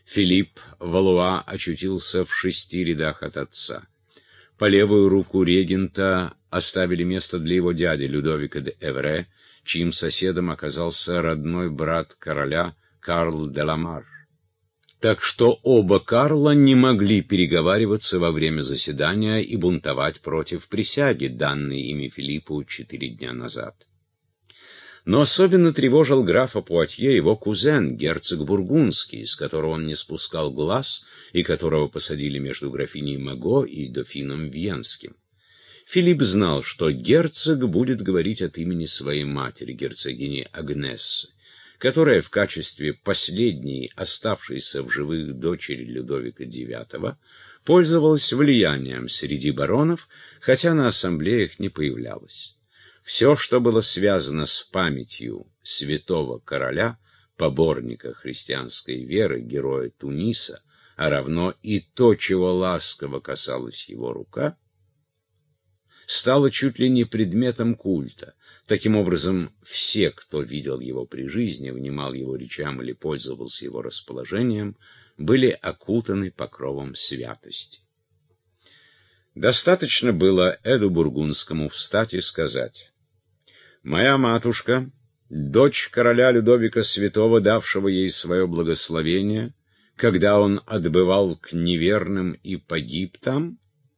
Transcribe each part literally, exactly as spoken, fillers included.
Филипп Валуа очутился в шести рядах от отца. По левую руку регента оставили место для его дяди Людовика де Эвре, чьим соседом оказался родной брат короля Карл де ла Марш. Так что оба Карла не могли переговариваться во время заседания и бунтовать против присяги, данной ими Филиппу четыре дня назад. Но особенно тревожил графа Пуатье его кузен, герцог Бургундский, с которого он не спускал глаз и которого посадили между графиней Маго и дофином Вьенским. Филипп знал, что герцог будет говорить от имени своей матери, герцогини Агнессы, которая в качестве последней оставшейся в живых дочери Людовика девятого пользовалась влиянием среди баронов, хотя на ассамблеях не появлялась. Все, что было связано с памятью святого короля, поборника христианской веры, героя Туниса, а равно и то, чего ласково касалась его рука, стало чуть ли не предметом культа. Таким образом, все, кто видел его при жизни, внимал его речам или пользовался его расположением, были окутаны покровом святости. Достаточно было Эду Бургундскому встать и сказать: «Моя матушка, дочь короля Людовика Святого, давшего ей свое благословение, когда он отбывал к неверным и погиб там»,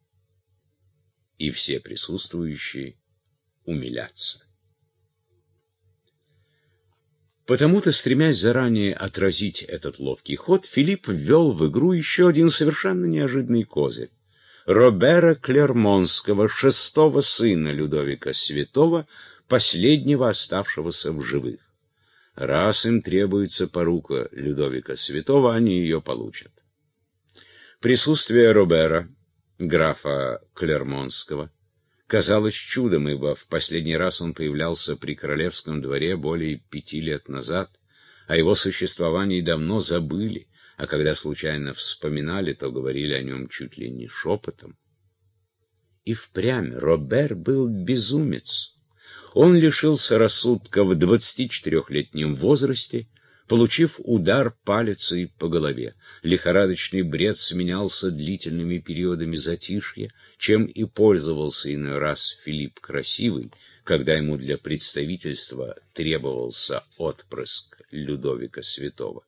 и все присутствующие умилятся. Потому-то, стремясь заранее отразить этот ловкий ход, Филипп ввел в игру еще один совершенно неожиданный козырь. Робера Клермонского, шестого сына Людовика Святого, последнего оставшегося в живых. Раз им требуется порука Людовика Святого, они ее получат. Присутствие Робера, графа Клермонского, казалось чудом, ибо в последний раз он появлялся при королевском дворе более пяти лет назад, о его существовании давно забыли, а когда случайно вспоминали, то говорили о нем чуть ли не шепотом. И впрямь Робер был безумец. Он лишился рассудка в двадцатичетырехлетнем возрасте, получив удар палицей по голове. Лихорадочный бред сменялся длительными периодами затишья, чем и пользовался иной раз Филипп Красивый, когда ему для представительства требовался отпрыск Людовика Святого.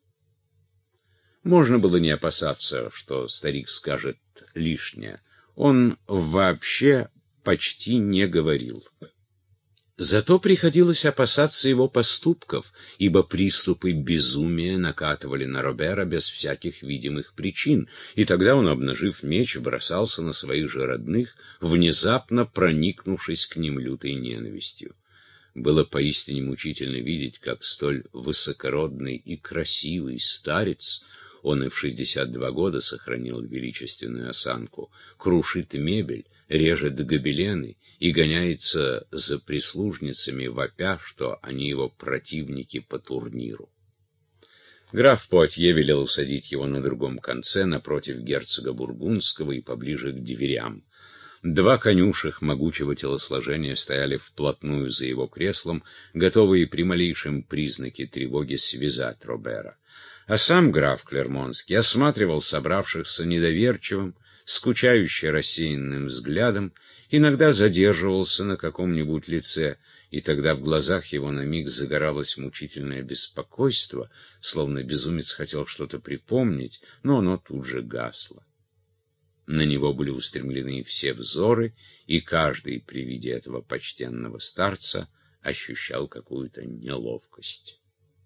Можно было не опасаться, что старик скажет лишнее. Он вообще почти не говорил. Зато приходилось опасаться его поступков, ибо приступы безумия накатывали на Робера без всяких видимых причин, и тогда он, обнажив меч, бросался на своих же родных, внезапно проникнувшись к ним лютой ненавистью. Было поистине мучительно видеть, как столь высокородный и красивый старец, он и в шестьдесят два года сохранил величественную осанку, крушит мебель, режет гобелены и гоняется за прислужницами, вопя, что они его противники по турниру. Граф Пуатье велел усадить его на другом конце, напротив герцога Бургундского и поближе к дверям. Два конюшек могучего телосложения стояли вплотную за его креслом, готовые при малейшем признаке тревоги связать Робера. А сам граф Клермонский осматривал собравшихся недоверчивым, скучающе рассеянным взглядом, иногда задерживался на каком-нибудь лице, и тогда в глазах его на миг загоралось мучительное беспокойство, словно безумец хотел что-то припомнить, но оно тут же гасло. На него были устремлены все взоры, и каждый при виде этого почтенного старца ощущал какую-то неловкость.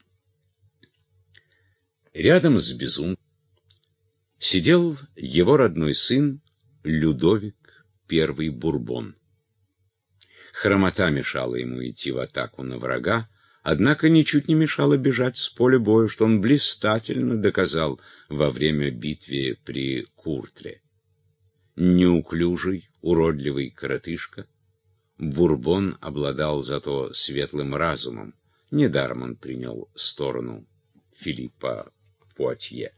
Рядом с безумцем сидел его родной сын Людовик Первый Бурбон. Хромота мешала ему идти в атаку на врага, однако ничуть не мешало бежать с поля боя, что он блистательно доказал во время битвы при Куртле. Неуклюжий, уродливый коротышка, Бурбон обладал зато светлым разумом. Недаром он принял сторону Филиппа Пуатье.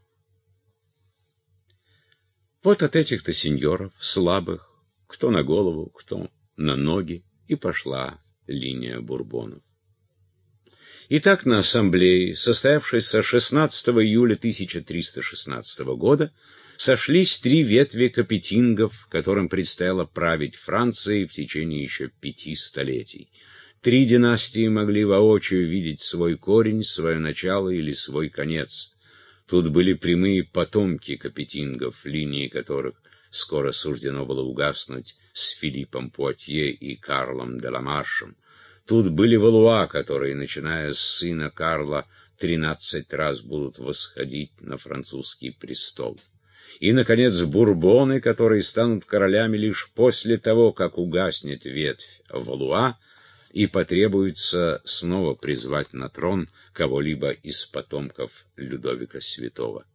Вот от этих-то сеньоров, слабых, кто на голову, кто на ноги, и пошла линия Бурбонов. Итак, на ассамблее, состоявшейся шестнадцатого июля тысяча триста шестнадцатого года, сошлись три ветви капетингов, которым предстояло править Францией в течение еще пяти столетий. Три династии могли воочию видеть свой корень, свое начало или свой конец. Тут были прямые потомки капетингов, линии которых скоро суждено было угаснуть с Филиппом Пуатье и Карлом де ла Маршем. Тут были Валуа, которые, начиная с сына Карла, тринадцать раз будут восходить на французский престол. И, наконец, Бурбоны, которые станут королями лишь после того, как угаснет ветвь Валуа, и потребуется снова призвать на трон кого-либо из потомков Людовика Святого.